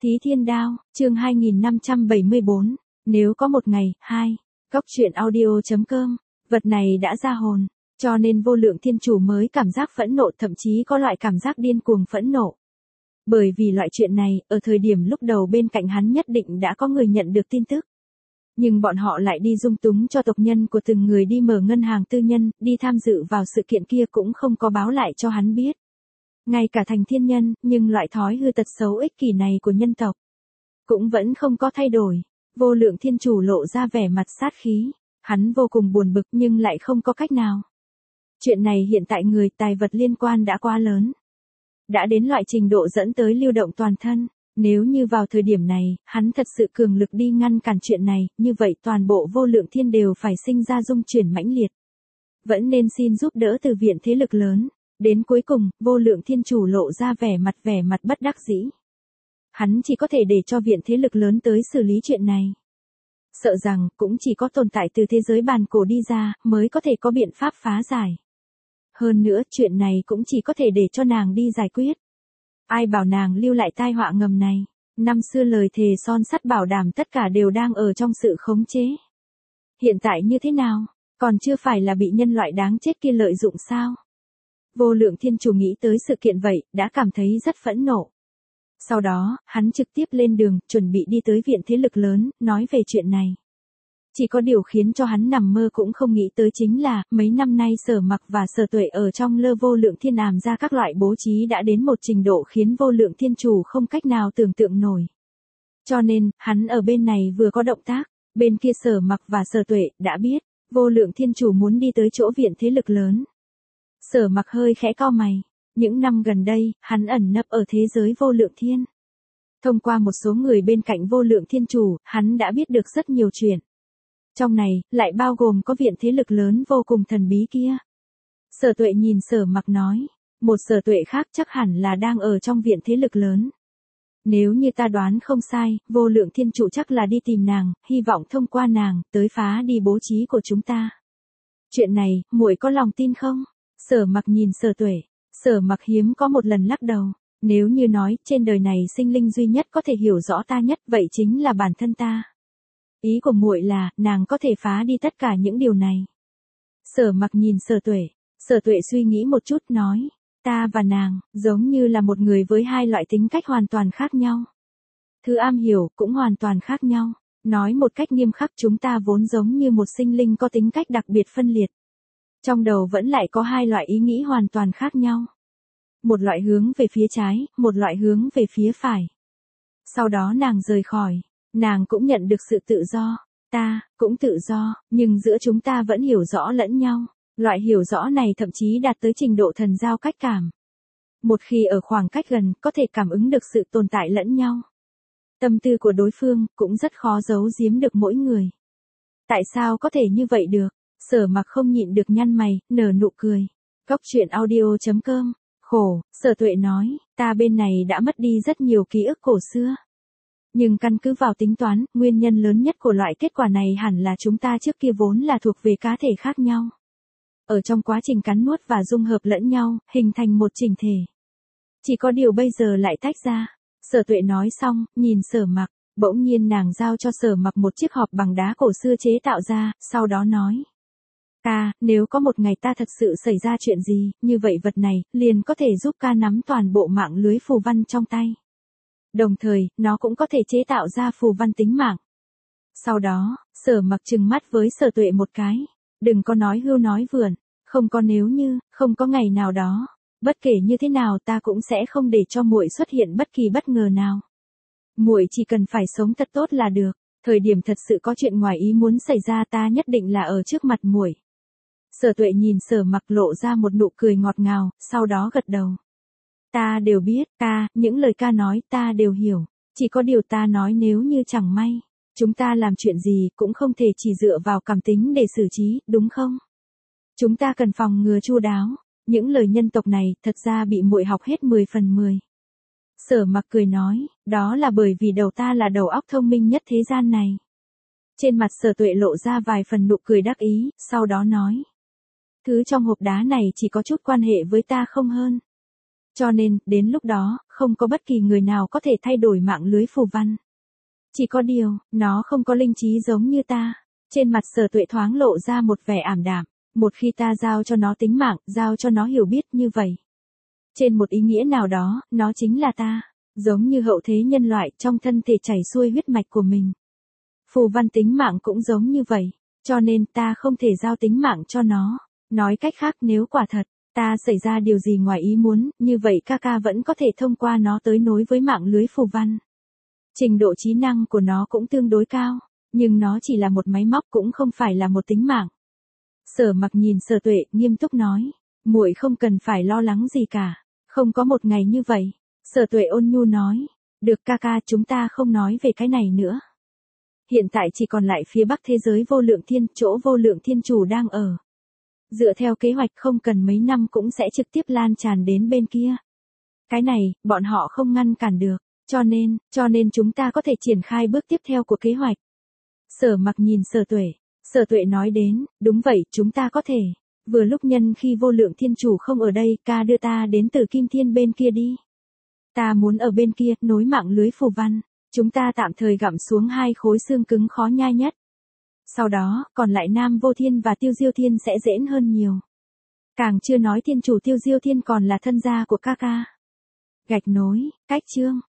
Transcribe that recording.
Thí Thiên Đao, chương 2574, nếu có một ngày, 2, Góc truyện audio.com, vật này đã ra hồn, cho nên Vô Lượng Thiên Chủ mới cảm giác phẫn nộ, thậm chí có loại cảm giác điên cuồng phẫn nộ. Bởi vì loại chuyện này, ở thời điểm lúc đầu bên cạnh hắn nhất định đã có người nhận được tin tức. Nhưng bọn họ lại đi dung túng cho tộc nhân của từng người đi mở ngân hàng tư nhân, đi tham dự vào sự kiện kia cũng không có báo lại cho hắn biết. Ngay cả thành thiên nhân, nhưng loại thói hư tật xấu ích kỷ này của nhân tộc cũng vẫn không có thay đổi. Vô Lượng Thiên Chủ lộ ra vẻ mặt sát khí, hắn vô cùng buồn bực nhưng lại không có cách nào. Chuyện này hiện tại người tài vật liên quan đã quá lớn, đã đến loại trình độ dẫn tới lưu động toàn thân. Nếu như vào thời điểm này, hắn thật sự cường lực đi ngăn cản chuyện này, như vậy toàn bộ Vô Lượng Thiên đều phải sinh ra dung chuyển mãnh liệt. Vẫn nên xin giúp đỡ từ viện thế lực lớn. Đến cuối cùng, Vô Lượng Thiên Chủ lộ ra vẻ mặt bất đắc dĩ. Hắn chỉ có thể để cho viện thế lực lớn tới xử lý chuyện này. Sợ rằng, cũng chỉ có tồn tại từ thế giới bàn cổ đi ra, mới có thể có biện pháp phá giải. Hơn nữa, chuyện này cũng chỉ có thể để cho nàng đi giải quyết. Ai bảo nàng lưu lại tai họa ngầm này. Năm xưa lời thề son sắt bảo đảm tất cả đều đang ở trong sự khống chế. Hiện tại như thế nào? Còn chưa phải là bị nhân loại đáng chết kia lợi dụng sao? Vô Lượng Thiên Chủ nghĩ tới sự kiện vậy, đã cảm thấy rất phẫn nộ. Sau đó, hắn trực tiếp lên đường, chuẩn bị đi tới viện thế lực lớn, nói về chuyện này. Chỉ có điều khiến cho hắn nằm mơ cũng không nghĩ tới chính là, mấy năm nay Sở Mặc và Sở Tuệ ở trong lơ Vô Lượng Thiên ảm ra các loại bố trí đã đến một trình độ khiến Vô Lượng Thiên Chủ không cách nào tưởng tượng nổi. Cho nên, hắn ở bên này vừa có động tác, bên kia Sở Mặc và Sở Tuệ đã biết, Vô Lượng Thiên Chủ muốn đi tới chỗ viện thế lực lớn. Sở Mặc hơi khẽ cau mày, những năm gần đây, hắn ẩn nấp ở thế giới Vô Lượng Thiên. Thông qua một số người bên cạnh Vô Lượng Thiên Chủ, hắn đã biết được rất nhiều chuyện. Trong này, lại bao gồm có viện thế lực lớn vô cùng thần bí kia. Sở Tuệ nhìn Sở Mặc nói, một Sở Tuệ khác chắc hẳn là đang ở trong viện thế lực lớn. Nếu như ta đoán không sai, Vô Lượng Thiên Chủ chắc là đi tìm nàng, hy vọng thông qua nàng, tới phá đi bố trí của chúng ta. Chuyện này, muội có lòng tin không? Sở Mặc nhìn Sở Tuệ, Sở Mặc hiếm có một lần lắc đầu, nếu như nói, trên đời này sinh linh duy nhất có thể hiểu rõ ta nhất, vậy chính là bản thân ta. Ý của muội là, nàng có thể phá đi tất cả những điều này. Sở Mặc nhìn Sở Tuệ suy nghĩ một chút nói, ta và nàng, giống như là một người với hai loại tính cách hoàn toàn khác nhau. Thứ am hiểu, cũng hoàn toàn khác nhau. Nói một cách nghiêm khắc chúng ta vốn giống như một sinh linh có tính cách đặc biệt phân liệt. Trong đầu vẫn lại có hai loại ý nghĩ hoàn toàn khác nhau. Một loại hướng về phía trái, một loại hướng về phía phải. Sau đó nàng rời khỏi, nàng cũng nhận được sự tự do, ta cũng tự do, nhưng giữa chúng ta vẫn hiểu rõ lẫn nhau. Loại hiểu rõ này thậm chí đạt tới trình độ thần giao cách cảm. Một khi ở khoảng cách gần, có thể cảm ứng được sự tồn tại lẫn nhau. Tâm tư của đối phương cũng rất khó giấu giếm được mỗi người. Tại sao có thể như vậy được? Sở Mặc không nhịn được nhăn mày, nở nụ cười. Góc truyện audio.com, khổ, Sở Tuệ nói, ta bên này đã mất đi rất nhiều ký ức cổ xưa. Nhưng căn cứ vào tính toán, nguyên nhân lớn nhất của loại kết quả này hẳn là chúng ta trước kia vốn là thuộc về cá thể khác nhau. Ở trong quá trình cắn nuốt và dung hợp lẫn nhau, hình thành một chỉnh thể. Chỉ có điều bây giờ lại tách ra. Sở Tuệ nói xong, nhìn Sở Mặc, bỗng nhiên nàng giao cho Sở Mặc một chiếc hộp bằng đá cổ xưa chế tạo ra, sau đó nói. Ca, nếu có một ngày ta thật sự xảy ra chuyện gì, như vậy vật này, liền có thể giúp ca nắm toàn bộ mạng lưới phù văn trong tay. Đồng thời, nó cũng có thể chế tạo ra phù văn tính mạng. Sau đó, Sở Mặc trừng mắt với Sở Tuệ một cái. Đừng có nói hưu nói vượn, không có nếu như, không có ngày nào đó. Bất kể như thế nào ta cũng sẽ không để cho muội xuất hiện bất kỳ bất ngờ nào. Muội chỉ cần phải sống thật tốt là được. Thời điểm thật sự có chuyện ngoài ý muốn xảy ra ta nhất định là ở trước mặt muội. Sở Tuệ nhìn Sở Mặc lộ ra một nụ cười ngọt ngào, sau đó gật đầu. Ta đều biết, ca, những lời ca nói ta đều hiểu. Chỉ có điều ta nói nếu như chẳng may, chúng ta làm chuyện gì cũng không thể chỉ dựa vào cảm tính để xử trí, đúng không? Chúng ta cần phòng ngừa chu đáo. Những lời nhân tộc này thật ra bị muội học hết 10 phần 10. Sở Mặc cười nói, đó là bởi vì đầu ta là đầu óc thông minh nhất thế gian này. Trên mặt Sở Tuệ lộ ra vài phần nụ cười đắc ý, sau đó nói. Thứ trong hộp đá này chỉ có chút quan hệ với ta không hơn. Cho nên, đến lúc đó, không có bất kỳ người nào có thể thay đổi mạng lưới phù văn. Chỉ có điều, nó không có linh trí giống như ta. Trên mặt Sở Tuệ thoáng lộ ra một vẻ ảm đạm. Một khi ta giao cho nó tính mạng, giao cho nó hiểu biết như vậy. Trên một ý nghĩa nào đó, nó chính là ta. Giống như hậu thế nhân loại trong thân thể chảy xuôi huyết mạch của mình. Phù văn tính mạng cũng giống như vậy. Cho nên ta không thể giao tính mạng cho nó. Nói cách khác, nếu quả thật, ta xảy ra điều gì ngoài ý muốn, như vậy ca vẫn có thể thông qua nó tới nối với mạng lưới phù văn. Trình độ trí năng của nó cũng tương đối cao, nhưng nó chỉ là một máy móc cũng không phải là một tính mạng. Sở Mặc nhìn Sở Tuệ, nghiêm túc nói, muội không cần phải lo lắng gì cả, không có một ngày như vậy. Sở Tuệ ôn nhu nói, được ca, chúng ta không nói về cái này nữa. Hiện tại chỉ còn lại phía bắc thế giới vô lượng thiên, chỗ vô lượng thiên chủ đang ở. Dựa theo kế hoạch không cần mấy năm cũng sẽ trực tiếp lan tràn đến bên kia. Cái này, bọn họ không ngăn cản được, cho nên chúng ta có thể triển khai bước tiếp theo của kế hoạch. Sở Mặc nhìn Sở Tuệ nói đến, đúng vậy, chúng ta có thể. Vừa lúc nhân khi vô lượng thiên chủ không ở đây, ca đưa ta đến Tử Kim Thiên bên kia đi. Ta muốn ở bên kia, nối mạng lưới phù văn. Chúng ta tạm thời gặm xuống 2 khối xương cứng khó nhai nhất. Sau đó, còn lại Nam Vô Thiên và Tiêu Diêu Thiên sẽ dễ hơn nhiều. Càng chưa nói thiên chủ Tiêu Diêu Thiên còn là thân gia của ca. Gạch nối, cách chương.